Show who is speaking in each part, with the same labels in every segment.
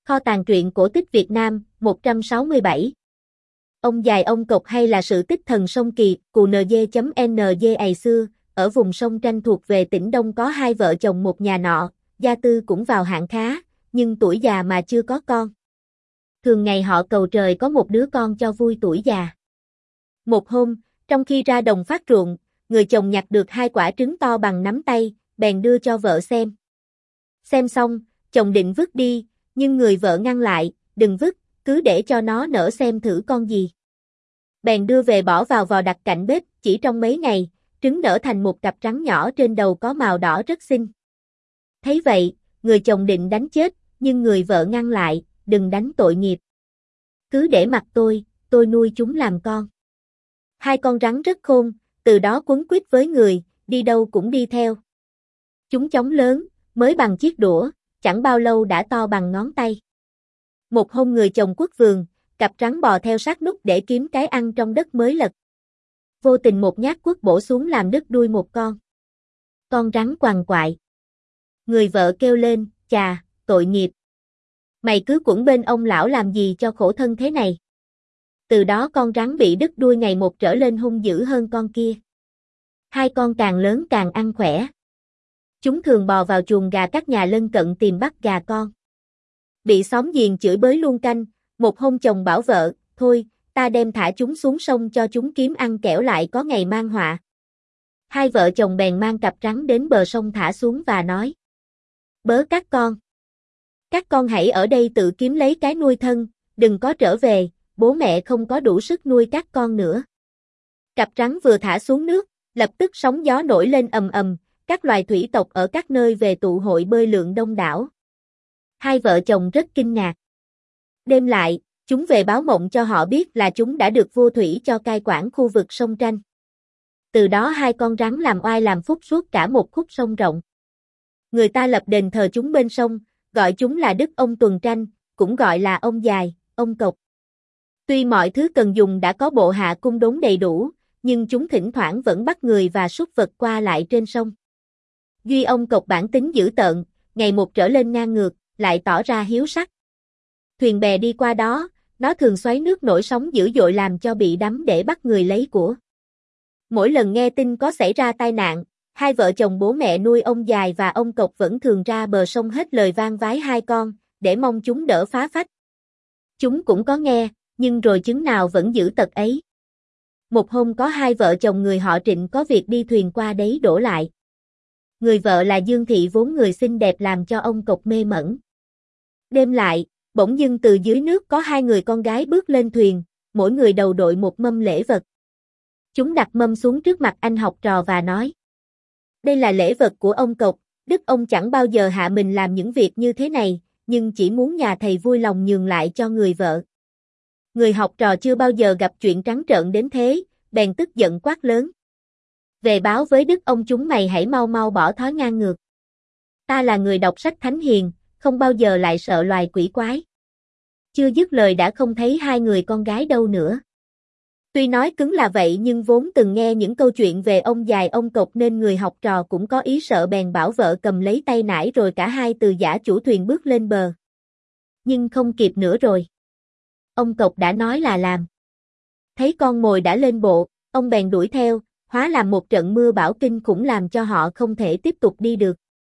Speaker 1: Kho tàng truyện cổ tích Việt Nam, 167. Ông dài ông cộc hay là sự tích thần sông Kỳ, cù NG.NG ngày xưa, ở vùng sông Tranh thuộc về tỉnh Đông có hai vợ chồng một nhà nọ, gia tư cũng vào hạng khá, nhưng tuổi già mà chưa có con. Thường ngày họ cầu trời có một đứa con cho vui tuổi già. Một hôm, trong khi ra đồng phát ruộng, người chồng nhặt được hai quả trứng to bằng nắm tay, bèn đưa cho vợ xem. Xem xong, chồng định vứt đi, nhưng người vợ ngăn lại, đừng vứt, cứ để cho nó nở xem thử con gì. Bèn đưa về bỏ vào vò đặt cạnh bếp, chỉ trong mấy ngày, trứng nở thành một cặp trắng nhỏ trên đầu có màu đỏ rất xinh. Thấy vậy, người chồng định đánh chết, nhưng người vợ ngăn lại, đừng đánh tội nghiệp. Cứ để mặc tôi nuôi chúng làm con. Hai con rắn rất khôn, từ đó quấn quýt với người, đi đâu cũng đi theo. Chúng chóng lớn, mới bằng chiếc đũa, chẳng bao lâu đã to bằng ngón tay. Một hôm người chồng quất vườn, cặp rắn bò theo sát nút để kiếm cái ăn trong đất mới lật. Vô tình một nhát quất bổ xuống làm đứt đuôi một con. Con rắn quằn quại. Người vợ kêu lên, chà, tội nghiệp. Mày cứ quẩn bên ông lão làm gì cho khổ thân thế này. Từ đó con rắn bị đứt đuôi ngày một trở lên hung dữ hơn con kia. Hai con càng lớn càng ăn khỏe. Chúng thường bò vào chuồng gà các nhà lân cận tìm bắt gà con. Bị xóm giềng chửi bới luôn canh, một hôm chồng bảo vợ, thôi, ta đem thả chúng xuống sông cho chúng kiếm ăn kẻo lại có ngày mang họa. Hai vợ chồng bèn mang cặp rắn đến bờ sông thả xuống và nói. Bớ các con hãy ở đây tự kiếm lấy cái nuôi thân, đừng có trở về, bố mẹ không có đủ sức nuôi các con nữa. Cặp rắn vừa thả xuống nước, lập tức sóng gió nổi lên ầm ầm, các loài thủy tộc ở các nơi về tụ hội bơi lượn đông đảo. Hai vợ chồng rất kinh ngạc. Đêm lại, chúng về báo mộng cho họ biết là chúng đã được vua thủy cho cai quản khu vực sông Tranh. Từ đó hai con rắn làm oai làm phúc suốt cả một khúc sông rộng. Người ta lập đền thờ chúng bên sông, gọi chúng là Đức Ông Tuần Tranh, cũng gọi là ông dài, ông cộc. Tuy mọi thứ cần dùng đã có bộ hạ cung đốn đầy đủ, nhưng chúng thỉnh thoảng vẫn bắt người và súc vật qua lại trên sông. Duy ông cộc bản tính dữ tợn, ngày một trở lên ngang ngược, lại tỏ ra hiếu sắc. Thuyền bè đi qua đó, nó thường xoáy nước nổi sóng dữ dội làm cho bị đắm để bắt người lấy của. Mỗi lần nghe tin có xảy ra tai nạn, hai vợ chồng bố mẹ nuôi ông dài và ông cộc vẫn thường ra bờ sông hết lời van vái hai con, để mong chúng đỡ phá phách. Chúng cũng có nghe, nhưng rồi chứng nào vẫn giữ tật ấy. Một hôm có hai vợ chồng người họ Trịnh có việc đi thuyền qua đấy đổ lại. Người vợ là Dương Thị vốn người xinh đẹp làm cho ông cộc mê mẩn. Đêm lại, bỗng dưng từ dưới nước có hai người con gái bước lên thuyền, mỗi người đầu đội một mâm lễ vật. Chúng đặt mâm xuống trước mặt anh học trò và nói. Đây là lễ vật của ông cộc, Đức ông chẳng bao giờ hạ mình làm những việc như thế này, nhưng chỉ muốn nhà thầy vui lòng nhường lại cho người vợ. Người học trò chưa bao giờ gặp chuyện trắng trợn đến thế, bèn tức giận quát lớn. Về báo với Đức ông chúng mày hãy mau mau bỏ thói ngang ngược. Ta là người đọc sách thánh hiền, không bao giờ lại sợ loài quỷ quái. Chưa dứt lời đã không thấy hai người con gái đâu nữa. Tuy nói cứng là vậy nhưng vốn từng nghe những câu chuyện về ông dài ông cộc nên người học trò cũng có ý sợ bèn bảo vợ cầm lấy tay nải rồi cả hai từ giả chủ thuyền bước lên bờ. Nhưng không kịp nữa rồi. Ông cộc đã nói là làm. Thấy con mồi đã lên bộ, ông bèn đuổi theo, hóa làm một trận mưa bão kinh khủng làm cho họ không thể tiếp tục đi được.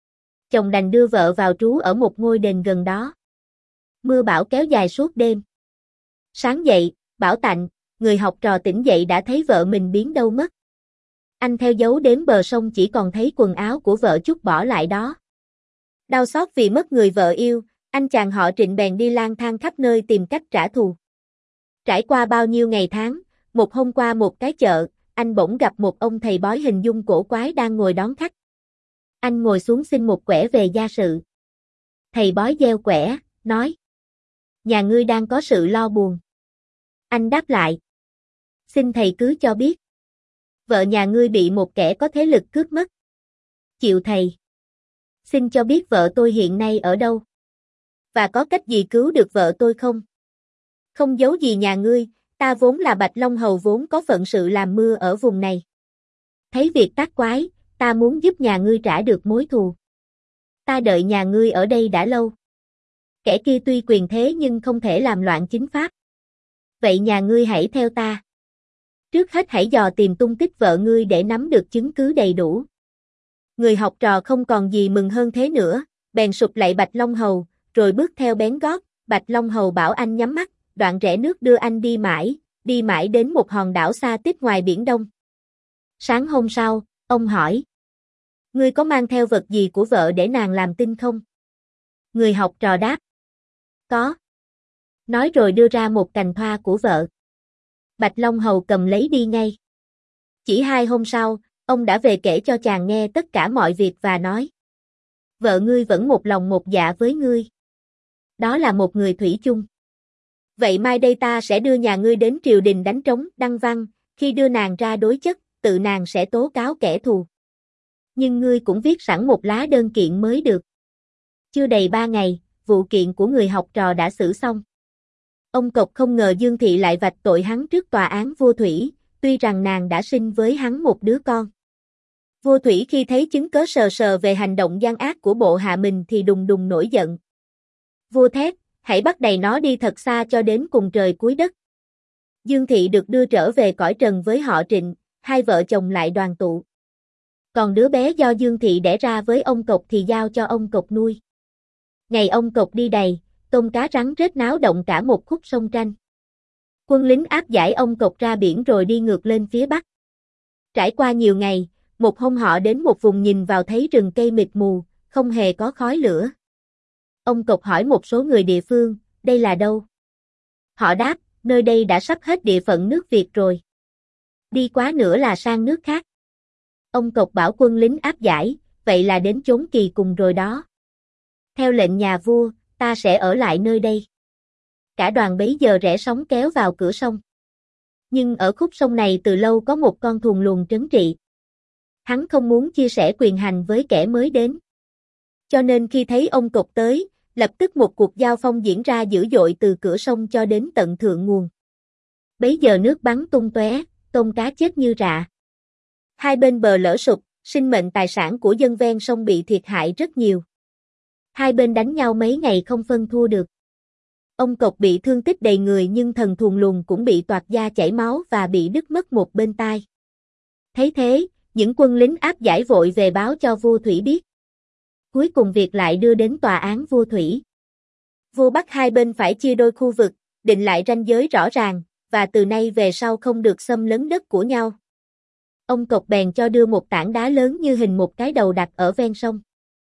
Speaker 1: Chồng đành đưa vợ vào trú ở một ngôi đền gần đó. Mưa bão kéo dài suốt đêm. Sáng dậy, Bảo Tạnh, người học trò tỉnh dậy đã thấy vợ mình biến đâu mất. Anh theo dấu đến bờ sông chỉ còn thấy quần áo của vợ chút bỏ lại đó. Đau xót vì mất người vợ yêu, anh chàng họ Trịnh bèn đi lang thang khắp nơi tìm cách trả thù. Trải qua bao nhiêu ngày tháng, một hôm qua một cái chợ, anh bỗng gặp một ông thầy bói hình dung cổ quái đang ngồi đón khách. Anh ngồi xuống xin một quẻ về gia sự. Thầy bói gieo quẻ, nói. Nhà ngươi đang có sự lo buồn. Anh đáp lại. Xin thầy cứ cho biết. Vợ nhà ngươi bị một kẻ có thế lực cướp mất. Chịu thầy. Xin cho biết vợ tôi hiện nay ở đâu. Và có cách gì cứu được vợ tôi không? Không giấu gì nhà ngươi, ta vốn là Bạch Long Hầu vốn có phận sự làm mưa ở vùng này. Thấy việc tác quái, ta muốn giúp nhà ngươi trả được mối thù. Ta đợi nhà ngươi ở đây đã lâu. Kẻ kia tuy quyền thế nhưng không thể làm loạn chính pháp. Vậy nhà ngươi hãy theo ta. Trước hết hãy dò tìm tung tích vợ ngươi để nắm được chứng cứ đầy đủ. Người học trò không còn gì mừng hơn thế nữa, bèn sụp lạy Bạch Long Hầu, rồi bước theo bén gót. Bạch Long Hầu bảo anh nhắm mắt, đoạn rẽ nước đưa anh đi mãi đến một hòn đảo xa tít ngoài biển Đông. Sáng hôm sau, ông hỏi: ngươi có mang theo vật gì của vợ để nàng làm tin không? Người học trò đáp: có. Nói rồi đưa ra một cành thoa của vợ. Bạch Long Hầu cầm lấy đi ngay. Chỉ 2 hôm sau, ông đã về kể cho chàng nghe tất cả mọi việc và nói: vợ ngươi vẫn một lòng một dạ với ngươi. Đó là một người thủy chung. Vậy mai đây ta sẽ đưa nhà ngươi đến triều đình đánh trống, đăng văn, khi đưa nàng ra đối chất, tự nàng sẽ tố cáo kẻ thù. Nhưng ngươi cũng viết sẵn một lá đơn kiện mới được. Chưa đầy 3 ngày, vụ kiện của người học trò đã xử xong. Ông Cộc không ngờ Dương Thị lại vạch tội hắn trước tòa án vua Thủy, tuy rằng nàng đã sinh với hắn một đứa con. Vua Thủy khi thấy chứng cớ sờ sờ về hành động gian ác của bộ hạ mình thì đùng đùng nổi giận. Vua thét: hãy bắt đày nó đi thật xa cho đến cùng trời cuối đất. Dương Thị được đưa trở về cõi trần với họ Trịnh, hai vợ chồng lại đoàn tụ. Còn đứa bé do Dương Thị đẻ ra với ông Cộc thì giao cho ông Cộc nuôi. Ngày ông Cộc đi đày, tôm cá rắn rết náo động cả một khúc sông Tranh. Quân lính áp giải ông Cộc ra biển rồi đi ngược lên phía bắc. Trải qua nhiều ngày, một hôm họ đến một vùng nhìn vào thấy rừng cây mịt mù, không hề có khói lửa. Ông Cộc hỏi một số người địa phương: đây là đâu? Họ đáp: nơi đây đã sắp hết địa phận nước Việt rồi. Đi quá nữa là sang nước khác. Ông Cộc bảo quân lính áp giải: vậy là đến chốn kỳ cùng rồi đó. Theo lệnh nhà vua, ta sẽ ở lại nơi đây. Cả đoàn bấy giờ rẽ sóng kéo vào cửa sông. Nhưng ở khúc sông này từ lâu có một con thuần luồng trấn trị. Hắn không muốn chia sẻ quyền hành với kẻ mới đến. Cho nên khi thấy ông Cộc tới, lập tức một cuộc giao phong diễn ra dữ dội từ cửa sông cho đến tận thượng nguồn. Bấy giờ nước bắn tung tóe, tôm cá chết như rạ. Hai bên bờ lở sụp, sinh mệnh tài sản của dân ven sông bị thiệt hại rất nhiều. Hai bên đánh nhau mấy ngày không phân thua được. Ông Cộc bị thương tích đầy người nhưng thần thuần luồng cũng bị toạc da chảy máu và bị đứt mất một bên tai. Thấy thế, những quân lính áp giải vội về báo cho vua Thủy biết. Cuối cùng việc lại đưa đến tòa án vua Thủy. Vua bắt hai bên phải chia đôi khu vực, định lại ranh giới rõ ràng, và từ nay về sau không được xâm lấn đất của nhau. Ông Cộc bèn cho đưa một tảng đá lớn như hình một cái đầu đặt ở ven sông.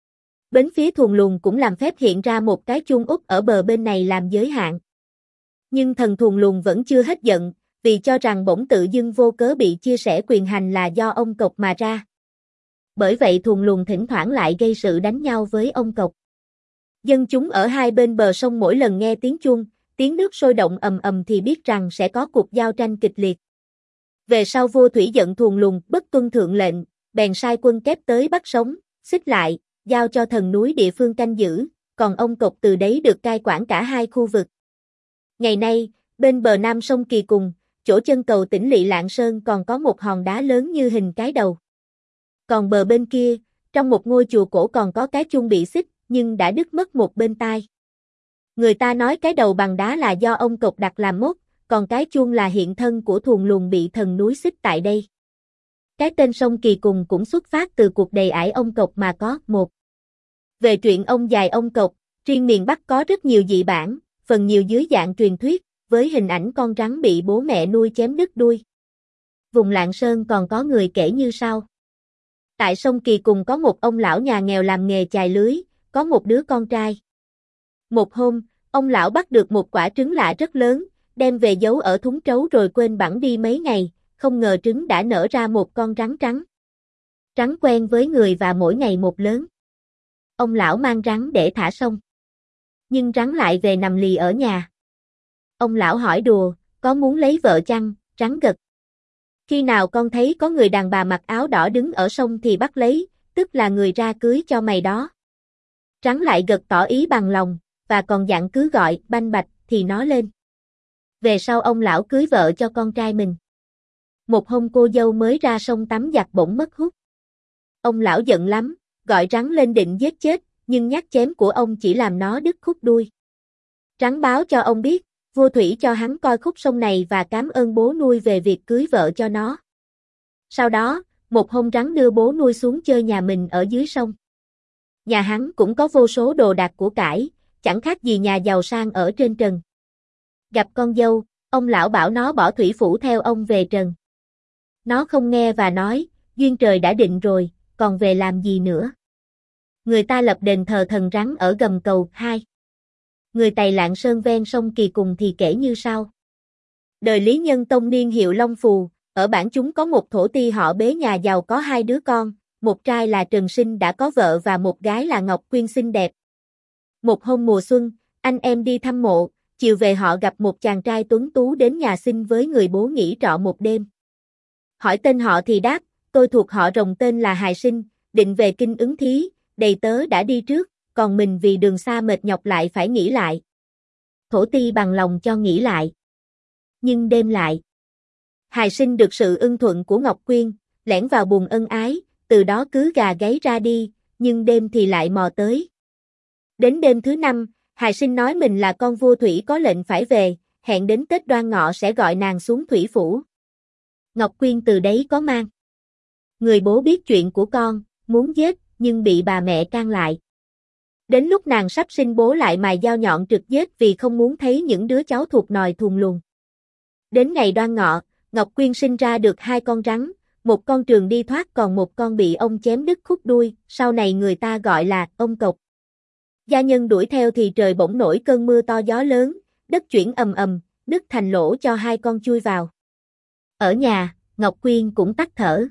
Speaker 1: Bên phía thuần luồng cũng làm phép hiện ra một cái chuông úp ở bờ bên này làm giới hạn. Nhưng thần thuần luồng vẫn chưa hết giận, vì cho rằng bổng tự dưng vô cớ bị chia sẻ quyền hành là do ông Cộc mà ra. Bởi vậy thuần luồng thỉnh thoảng lại gây sự đánh nhau với ông Cộc. Dân chúng ở hai bên bờ sông mỗi lần nghe tiếng chuông, tiếng nước sôi động ầm ầm thì biết rằng sẽ có cuộc giao tranh kịch liệt. Về sau vua Thủy giận thuần luồng bất tuân thượng lệnh, bèn sai quân kép tới bắt sống, xích lại, giao cho thần núi địa phương canh giữ, còn ông Cộc từ đấy được cai quản cả hai khu vực. Ngày nay, bên bờ nam sông Kỳ Cùng, chỗ chân cầu Tỉnh Lỵ Lạng Sơn còn có một hòn đá lớn như hình cái đầu. Còn bờ bên kia, trong một ngôi chùa cổ còn có cái chuông bị xích, nhưng đã đứt mất một bên tai. Người ta nói cái đầu bằng đá là do ông Cộc đặt làm mốc, còn cái chuông là hiện thân của thuần luồng bị thần núi xích tại đây. Cái tên sông Kỳ Cùng cũng xuất phát từ cuộc đầy ải ông Cộc mà có. Một. Về truyện ông dài ông Cộc, riêng miền Bắc có rất nhiều dị bản, phần nhiều dưới dạng truyền thuyết, với hình ảnh con rắn bị bố mẹ nuôi chém đứt đuôi. Vùng Lạng Sơn còn có người kể như sau. Tại sông Kỳ Cùng có một ông lão nhà nghèo làm nghề chài lưới, có một đứa con trai. Một hôm, ông lão bắt được một quả trứng lạ rất lớn, đem về giấu ở thúng trấu rồi quên bẵng đi mấy ngày, không ngờ trứng đã nở ra một con rắn trắng. Rắn quen với người và mỗi ngày một lớn. Ông lão mang rắn để thả sông. Nhưng rắn lại về nằm lì ở nhà. Ông lão hỏi đùa, có muốn lấy vợ chăng? Rắn gật. Khi nào con thấy có người đàn bà mặc áo đỏ đứng ở sông thì bắt lấy, tức là người ra cưới cho mày đó. Rắn lại gật tỏ ý bằng lòng, và còn dặn cứ gọi Banh Bạch thì nó lên. Về sau ông lão cưới vợ cho con trai mình. Một hôm cô dâu mới ra sông tắm giặt bỗng mất hút. Ông lão giận lắm, gọi rắn lên định giết chết, nhưng nhát chém của ông chỉ làm nó đứt khúc đuôi. Rắn báo cho ông biết, vua thủy cho hắn coi khúc sông này và cảm ơn bố nuôi về việc cưới vợ cho nó. Sau đó, một hôm rắn đưa bố nuôi xuống chơi nhà mình ở dưới sông. Nhà hắn cũng có vô số đồ đạc của cải, chẳng khác gì nhà giàu sang ở trên trần. Gặp con dâu, ông lão bảo nó bỏ thủy phủ theo ông về trần. Nó không nghe và nói, duyên trời đã định rồi, còn về làm gì nữa. Người ta lập đền thờ thần rắn ở gầm cầu 2. Người Tày Lạng Sơn ven sông Kỳ Cùng thì kể như sau. Đời Lý Nhân Tông niên hiệu Long Phù, ở bản chúng có một thổ ti họ Bế nhà giàu có 2 đứa con, một trai là Trần Sinh đã có vợ và một gái là Ngọc Quyên xinh đẹp. Một hôm mùa xuân, anh em đi thăm mộ, chiều về họ gặp một chàng trai tuấn tú đến nhà xin với người bố nghỉ trọ một đêm. Hỏi tên họ thì đáp, tôi thuộc họ Rồng tên là Hài Sinh, định về kinh ứng thí, đầy tớ đã đi trước, còn mình vì đường xa mệt nhọc lại phải nghỉ lại. Thổ ti bằng lòng cho nghỉ lại. Nhưng đêm lại, Hài Sinh được sự ưng thuận của Ngọc Quyên, lẻn vào buồng ân ái, từ đó cứ gà gáy ra đi, nhưng đêm thì lại mò tới. Đến đêm thứ 5, Hài Sinh nói mình là con vua thủy có lệnh phải về, hẹn đến Tết Đoan Ngọ sẽ gọi nàng xuống thủy phủ. Ngọc Quyên từ đấy có mang. Người bố biết chuyện của con, muốn giết, nhưng bị bà mẹ can lại. Đến lúc nàng sắp sinh bố lại mài dao nhọn trực giết vì không muốn thấy những đứa cháu thuộc nòi thùn lùn. Đến ngày Đoan Ngọ, Ngọc Quyên sinh ra được 2 con rắn, một con trường đi thoát còn một con bị ông chém đứt khúc đuôi, sau này người ta gọi là ông cộc. Gia nhân đuổi theo thì trời bỗng nổi cơn mưa to gió lớn, đất chuyển ầm ầm, đứt thành lỗ cho 2 con chui vào. Ở nhà, Ngọc Quyên cũng tắt thở.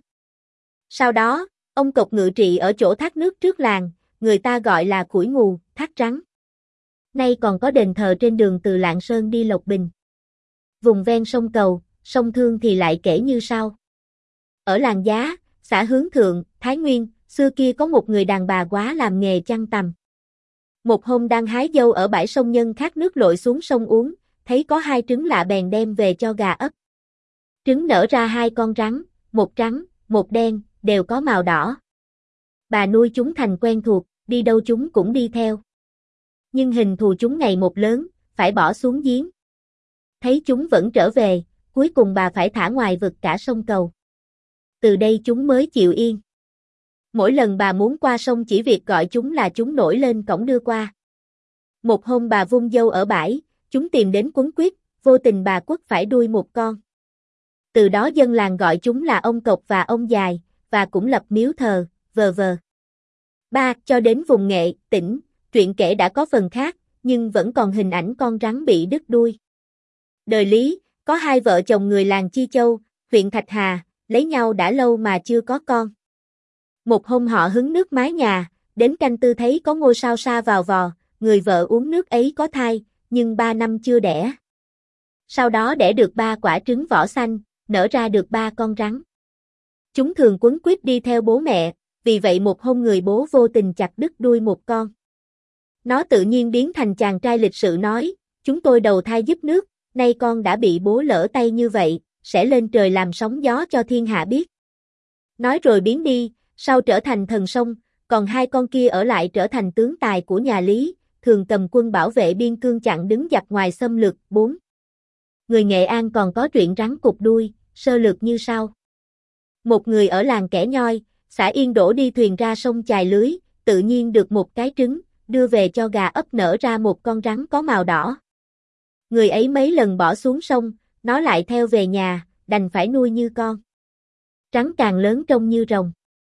Speaker 1: Sau đó, ông cộc ngự trị ở chỗ thác nước trước làng, người ta gọi là Khuổi Ngù, thác rắn. Nay còn có đền thờ trên đường từ Lạng Sơn đi Lộc Bình. Vùng ven sông Cầu, sông Thương thì lại kể như sau. Ở làng Giá, xã Hướng Thượng, Thái Nguyên, xưa kia có một người đàn bà quá làm nghề chăn tằm. Một hôm đang hái dâu ở bãi sông Nhân khát nước lội xuống sông uống, thấy có 2 trứng lạ bèn đem về cho gà ấp. Trứng nở ra 2 con rắn, một trắng, một đen, đều có màu đỏ. Bà nuôi chúng thành quen thuộc, đi đâu chúng cũng đi theo. Nhưng hình thù chúng ngày một lớn, phải bỏ xuống giếng. Thấy chúng vẫn trở về, cuối cùng bà phải thả ngoài vực cả sông Cầu. Từ đây chúng mới chịu yên. Mỗi lần bà muốn qua sông chỉ việc gọi chúng là chúng nổi lên cổng đưa qua. Một hôm bà vung dâu ở bãi, chúng tìm đến quấn quýt, vô tình bà quất phải đuôi một con. Từ đó dân làng gọi chúng là ông Cộc và ông Dài, và cũng lập miếu thờ, v.v. 3. Cho đến vùng Nghệ, tỉnh, truyện kể đã có phần khác, nhưng vẫn còn hình ảnh con rắn bị đứt đuôi. Đời Lý, có 2 vợ chồng người làng Chi Châu, huyện Thạch Hà, lấy nhau đã lâu mà chưa có con. Một hôm họ hứng nước mái nhà, đến canh tư thấy có ngôi sao sa vào vò, người vợ uống nước ấy có thai, nhưng 3 năm chưa đẻ. Sau đó đẻ được 3 quả trứng vỏ xanh, nở ra được 3 con rắn. Chúng thường quấn quýt đi theo bố mẹ, vì vậy một hôm người bố vô tình chặt đứt đuôi một con. Nó tự nhiên biến thành chàng trai lịch sự nói, chúng tôi đầu thai giúp nước, nay con đã bị bố lỡ tay như vậy, sẽ lên trời làm sóng gió cho thiên hạ biết. Nói rồi biến đi, sau trở thành thần sông, còn 2 con kia ở lại trở thành tướng tài của nhà Lý, thường cầm quân bảo vệ biên cương chặn đứng giặc ngoài xâm lược. 4. Người Nghệ An còn có chuyện rắn cụp đuôi, sơ lược như sau. Một người ở làng Kẻ Nhoi, xã Yên Đỗ đi thuyền ra sông chài lưới, tự nhiên được một cái trứng, đưa về cho gà ấp nở ra một con rắn có màu đỏ. Người ấy mấy lần bỏ xuống sông, nó lại theo về nhà, đành phải nuôi như con. Rắn càng lớn trông như rồng.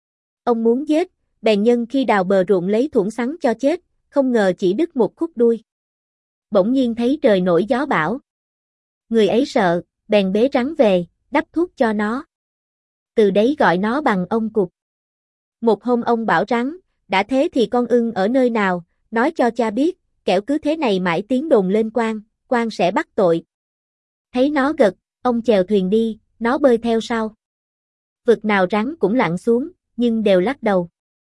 Speaker 1: Ông muốn giết, bèn nhân khi đào bờ ruộng lấy thuổng sắn cho chết, không ngờ chỉ đứt một khúc đuôi. Bỗng nhiên thấy trời nổi gió bão. Người ấy sợ, bèn bế rắn về, đắp thuốc cho nó. Từ đấy gọi nó bằng ông cục. Một hôm ông bảo rắn, đã thế thì con ưng ở nơi nào, nói cho cha biết, kẻo cứ thế này mãi tiếng đồn lên quan sẽ bắt tội. Thấy nó gật, ông chèo thuyền đi, nó bơi theo sau. Vực nào rắn cũng lặn xuống, nhưng đều lắc đầu.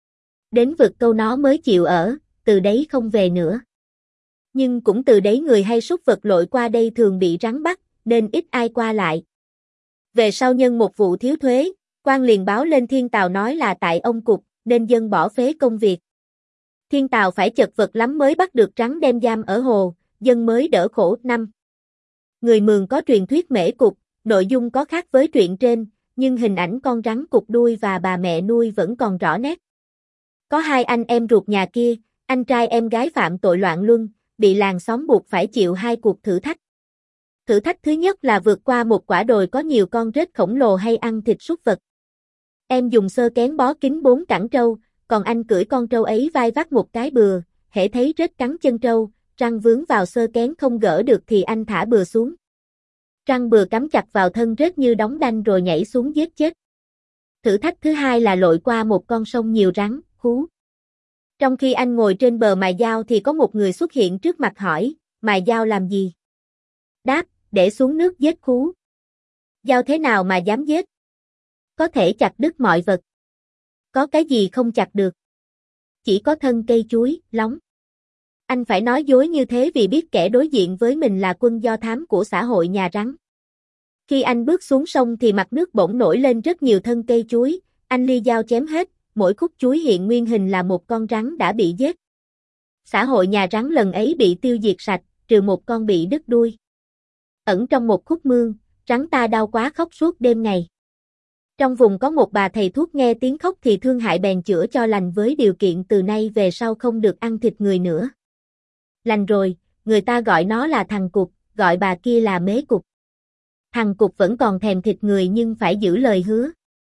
Speaker 1: Đến vực Câu nó mới chịu ở, từ đấy không về nữa. Nhưng cũng từ đấy người hay súc vật lội qua đây thường bị rắn bắt, nên ít ai qua lại. Về sau nhân một vụ thiếu thuế, quan liền báo lên Thiên Tào nói là tại ông cục, nên dân bỏ phế công việc. Thiên Tào phải chật vật lắm mới bắt được rắn đem giam ở hồ, dân mới đỡ khổ. 5. Người Mường có truyền thuyết mễ cục, nội dung có khác với truyện trên, nhưng hình ảnh con rắn cụp đuôi và bà mẹ nuôi vẫn còn rõ nét. Có hai anh em ruột nhà kia, anh trai em gái phạm tội loạn luân, bị làng xóm buộc phải chịu hai cuộc thử thách. Thử thách thứ nhất là vượt qua một quả đồi có nhiều con rết khổng lồ hay ăn thịt súc vật. Em dùng sơ kén bó kín 4 cẳng trâu, còn anh cưỡi con trâu ấy vai vác một cái bừa, hễ thấy rết cắn chân trâu, răng vướng vào sơ kén không gỡ được thì anh thả bừa xuống. Răng bừa cắm chặt vào thân rết như đóng đanh rồi nhảy xuống giết chết. Thử thách thứ hai là lội qua một con sông nhiều rắn, khú. Trong khi anh ngồi trên bờ mài dao thì có một người xuất hiện trước mặt hỏi, mài dao làm gì? Đáp, để xuống nước giết khú. Dao thế nào mà dám giết? Có thể chặt đứt mọi vật. Có cái gì không chặt được? Chỉ có thân cây chuối, lóng. Anh phải nói dối như thế vì biết kẻ đối diện với mình là quân do thám của xã hội nhà rắn. Khi anh bước xuống sông thì mặt nước bỗng nổi lên rất nhiều thân cây chuối, anh lia dao chém hết, mỗi khúc chuối hiện nguyên hình là một con rắn đã bị giết. Xã hội nhà rắn lần ấy bị tiêu diệt sạch, trừ một con bị đứt đuôi. Ẩn trong một khúc mương, rắn ta đau quá khóc suốt đêm ngày. Trong vùng có một bà thầy thuốc nghe tiếng khóc thì thương hại bèn chữa cho lành với điều kiện từ nay về sau không được ăn thịt người nữa. Lành rồi, người ta gọi nó là thằng cụt, gọi bà kia là mế cụt. Thằng cụt vẫn còn thèm thịt người nhưng phải giữ lời hứa.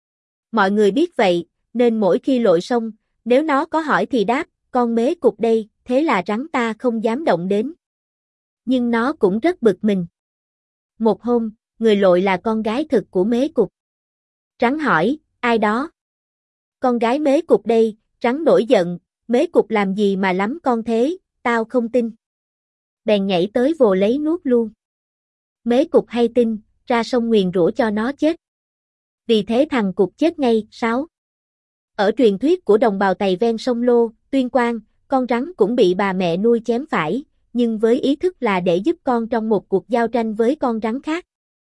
Speaker 1: Mọi người biết vậy, nên mỗi khi lội sông, nếu nó có hỏi thì đáp, con mế cụt đây, thế là rắn ta không dám động đến. Nhưng nó cũng rất bực mình. Một hôm, người lội là con gái thực của mế cụt. Rắn hỏi, ai đó? Con gái mế cụt đây, rắn nổi giận, mế cụt làm gì mà lắm con thế, tao không tin. Bèn nhảy tới vồ lấy nuốt luôn. Mế cụt hay tin, ra sông nguyền rủa cho nó chết. Vì thế thằng cụt chết ngay. 6. Ở truyền thuyết của đồng bào Tày ven sông Lô, Tuyên Quang, con rắn cũng bị bà mẹ nuôi chém phải, nhưng với ý thức là để giúp con trong một cuộc giao tranh với con rắn khác.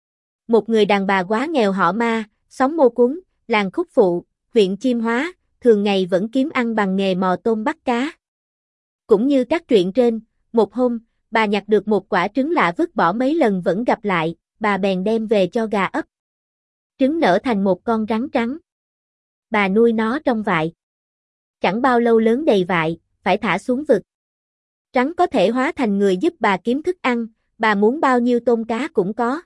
Speaker 1: Một người đàn bà quá nghèo họ Ma, xóm Mô Cúng, làng Khúc Phụ, huyện Chiêm Hóa, thường ngày vẫn kiếm ăn bằng nghề mò tôm bắt cá. Cũng như các truyện trên, một hôm, bà nhặt được một quả trứng lạ vứt bỏ mấy lần vẫn gặp lại, bà bèn đem về cho gà ấp. Trứng nở thành một con rắn trắng. Bà nuôi nó trong vại. Chẳng bao lâu lớn đầy vại, phải thả xuống vực. Rắn có thể hóa thành người giúp bà kiếm thức ăn, bà muốn bao nhiêu tôm cá cũng có.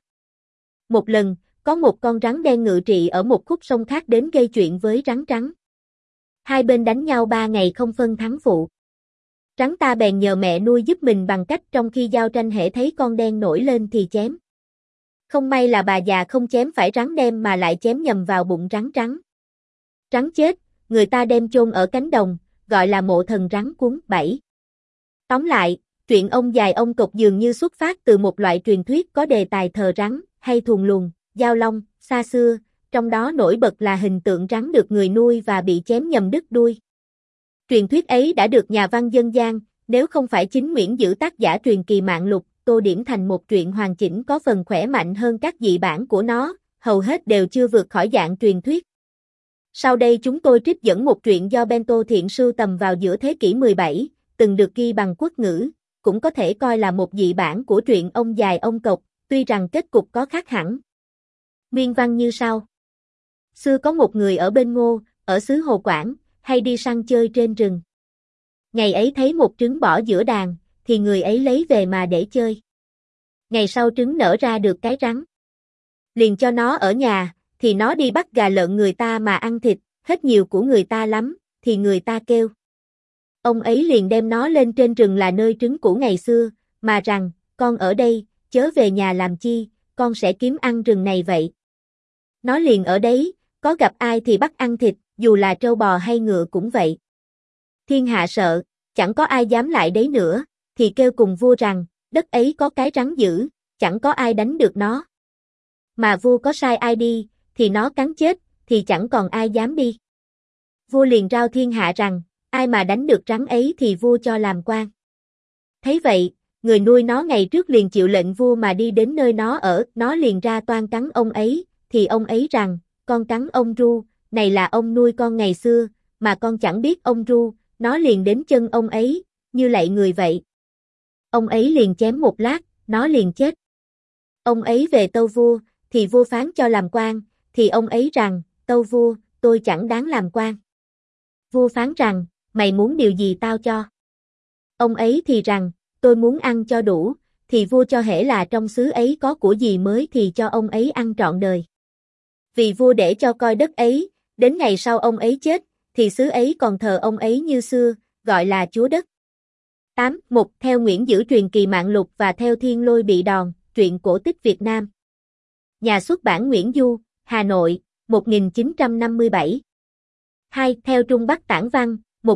Speaker 1: Một lần, có một con rắn đen ngự trị ở một khúc sông khác đến gây chuyện với rắn trắng. Hai bên đánh nhau 3 ngày không phân thắng phụ. Rắn ta bèn nhờ mẹ nuôi giúp mình bằng cách trong khi giao tranh hễ thấy con đen nổi lên thì chém. Không may là bà già không chém phải rắn đen mà lại chém nhầm vào bụng rắn trắng. Rắn chết, người ta đem chôn ở cánh đồng, gọi là mộ thần rắn cuốn. 7. Tóm lại, truyện Ông Dài Ông Cộc dường như xuất phát từ một loại truyền thuyết có đề tài thờ rắn, hay thuần lùn, giao long, xa xưa, trong đó nổi bật là hình tượng rắn được người nuôi và bị chém nhầm đứt đuôi. Truyền thuyết ấy đã được nhà văn dân gian, nếu không phải chính Nguyễn Dữ tác giả truyền kỳ Mạng Lục, tô điểm thành một truyện hoàn chỉnh có phần khỏe mạnh hơn các dị bản của nó, hầu hết đều chưa vượt khỏi dạng truyền thuyết. Sau đây chúng tôi trích dẫn một truyện do Bento Thiện sưu tầm vào giữa thế kỷ 17, từng được ghi bằng quốc ngữ, cũng có thể coi là một dị bản của truyện Ông Dài Ông Cộc, tuy rằng kết cục có khác hẳn. Nguyên văn như sau. Xưa có một người ở bên Ngô, ở xứ Hồ Quảng, hay đi săn chơi trên rừng. Ngày ấy thấy một trứng bỏ giữa đàn, thì người ấy lấy về mà để chơi. Ngày sau trứng nở ra được cái rắn. Liền cho nó ở nhà, thì nó đi bắt gà lợn người ta mà ăn thịt, hết nhiều của người ta lắm, thì người ta kêu. Ông ấy liền đem nó lên trên rừng là nơi trứng cũ ngày xưa, mà rằng, con ở đây, chớ về nhà làm chi, con sẽ kiếm ăn rừng này vậy. Nó liền ở đấy, có gặp ai thì bắt ăn thịt, dù là trâu bò hay ngựa cũng vậy. Thiên hạ sợ, chẳng có ai dám lại đấy nữa, thì kêu cùng vua rằng, đất ấy có cái rắn dữ, chẳng có ai đánh được nó. Mà vua có sai ai đi, thì nó cắn chết, thì chẳng còn ai dám đi. Vua liền rao thiên hạ rằng, ai mà đánh được rắn ấy thì vua cho làm quan. Thấy vậy, người nuôi nó ngày trước liền chịu lệnh vua mà đi đến nơi nó ở, nó liền ra toan cắn ông ấy, thì ông ấy rằng, con cắn ông ru, này là ông nuôi con ngày xưa, mà con chẳng biết ông ru, nó liền đến chân ông ấy, như lạy người vậy. Ông ấy liền chém một lát, nó liền chết. Ông ấy về tâu vua, thì vua phán cho làm quan, thì ông ấy rằng, tâu vua, tôi chẳng đáng làm quan. Vua phán rằng, mày muốn điều gì tao cho? Ông ấy thì rằng, tôi muốn ăn cho đủ, thì vua cho hễ là trong xứ ấy có của gì mới thì cho ông ấy ăn trọn đời. Vì vua để cho coi đất ấy, đến ngày sau ông ấy chết, thì xứ ấy còn thờ ông ấy như xưa, gọi là chúa đất. 8. Mục theo Nguyễn Dữ truyền kỳ Mạng Lục và theo Thiên Lôi Bị Đòn, truyện cổ tích Việt Nam. Nhà xuất bản Nguyễn Du, Hà Nội, 1957. 2. Theo Trung Bắc Tản Văn,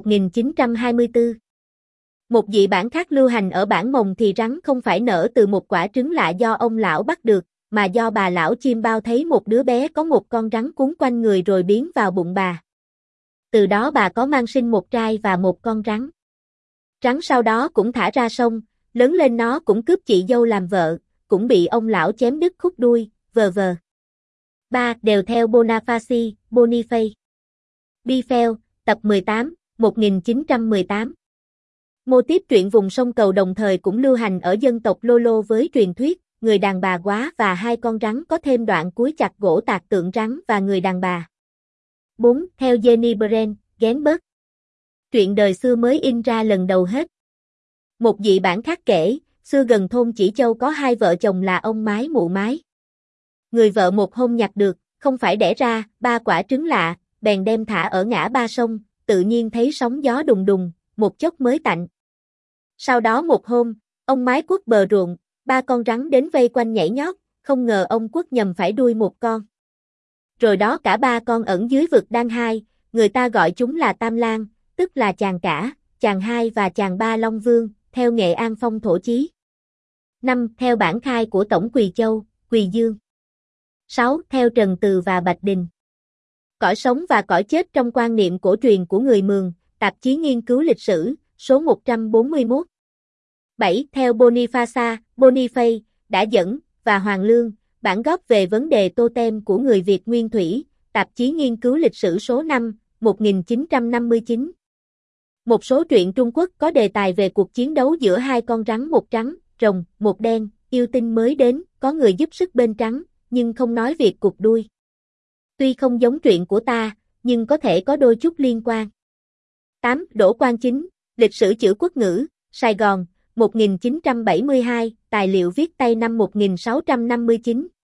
Speaker 1: 1924. Một dị bản khác lưu hành ở bản Mồng thì rắn không phải nở từ một quả trứng lạ do ông lão bắt được, mà do bà lão chim bao thấy một đứa bé có một con rắn cuốn quanh người rồi biến vào bụng bà. Từ đó bà có mang sinh một trai và một con rắn. Rắn sau đó cũng thả ra sông, lớn lên nó cũng cướp chị dâu làm vợ, cũng bị ông lão chém đứt khúc đuôi, v.v. 3. Đều theo Boniface. Biffel, tập 18, 1918. Mô típ truyện vùng sông Cầu đồng thời cũng lưu hành ở dân tộc Lô Lô với truyền thuyết, người đàn bà quá và hai con rắn có thêm đoạn cuối chặt gỗ tạc tượng rắn và người đàn bà. 4. Theo Jenny Brent, Genberg. Truyện đời xưa mới in ra lần đầu hết. Một dị bản khác kể, xưa gần thôn Chỉ Châu có hai vợ chồng là ông Mái mụ Mái. Người vợ một hôm nhặt được, không phải đẻ ra, ba quả trứng lạ, bèn đem thả ở ngã ba sông, tự nhiên thấy sóng gió đùng đùng, một chốc mới tạnh. Sau đó một hôm, ông Mái quất bờ ruộng, ba con rắn đến vây quanh nhảy nhót, không ngờ ông quất nhầm phải đuôi một con. Rồi đó cả ba con ẩn dưới vực đan hai, người ta gọi chúng là Tam Lang, tức là chàng cả, chàng hai và chàng ba Long Vương, theo Nghệ An phong thổ chí. 5. Theo bản khai của Tổng Quỳ Châu, Quỳ Dương. 6. Theo Trần Từ và Bạch Đình. Cõi sống và cõi chết trong quan niệm cổ truyền của người Mường, tạp chí nghiên cứu lịch sử, số 141. 7. Theo Boniface, đã dẫn, và Hoàng Lương, bản góp về vấn đề totem của người Việt Nguyên Thủy, tạp chí nghiên cứu lịch sử số 5, 1959. Một số truyện Trung Quốc có đề tài về cuộc chiến đấu giữa hai con rắn, một trắng, rồng, một đen, yêu tinh mới đến, có người giúp sức bên trắng, nhưng không nói việc cụp đuôi. Tuy không giống truyện của ta, nhưng có thể có đôi chút liên quan. 8. Đỗ Quang Chính, lịch sử chữ quốc ngữ, Sài Gòn, 1972, tài liệu viết tay năm 1659.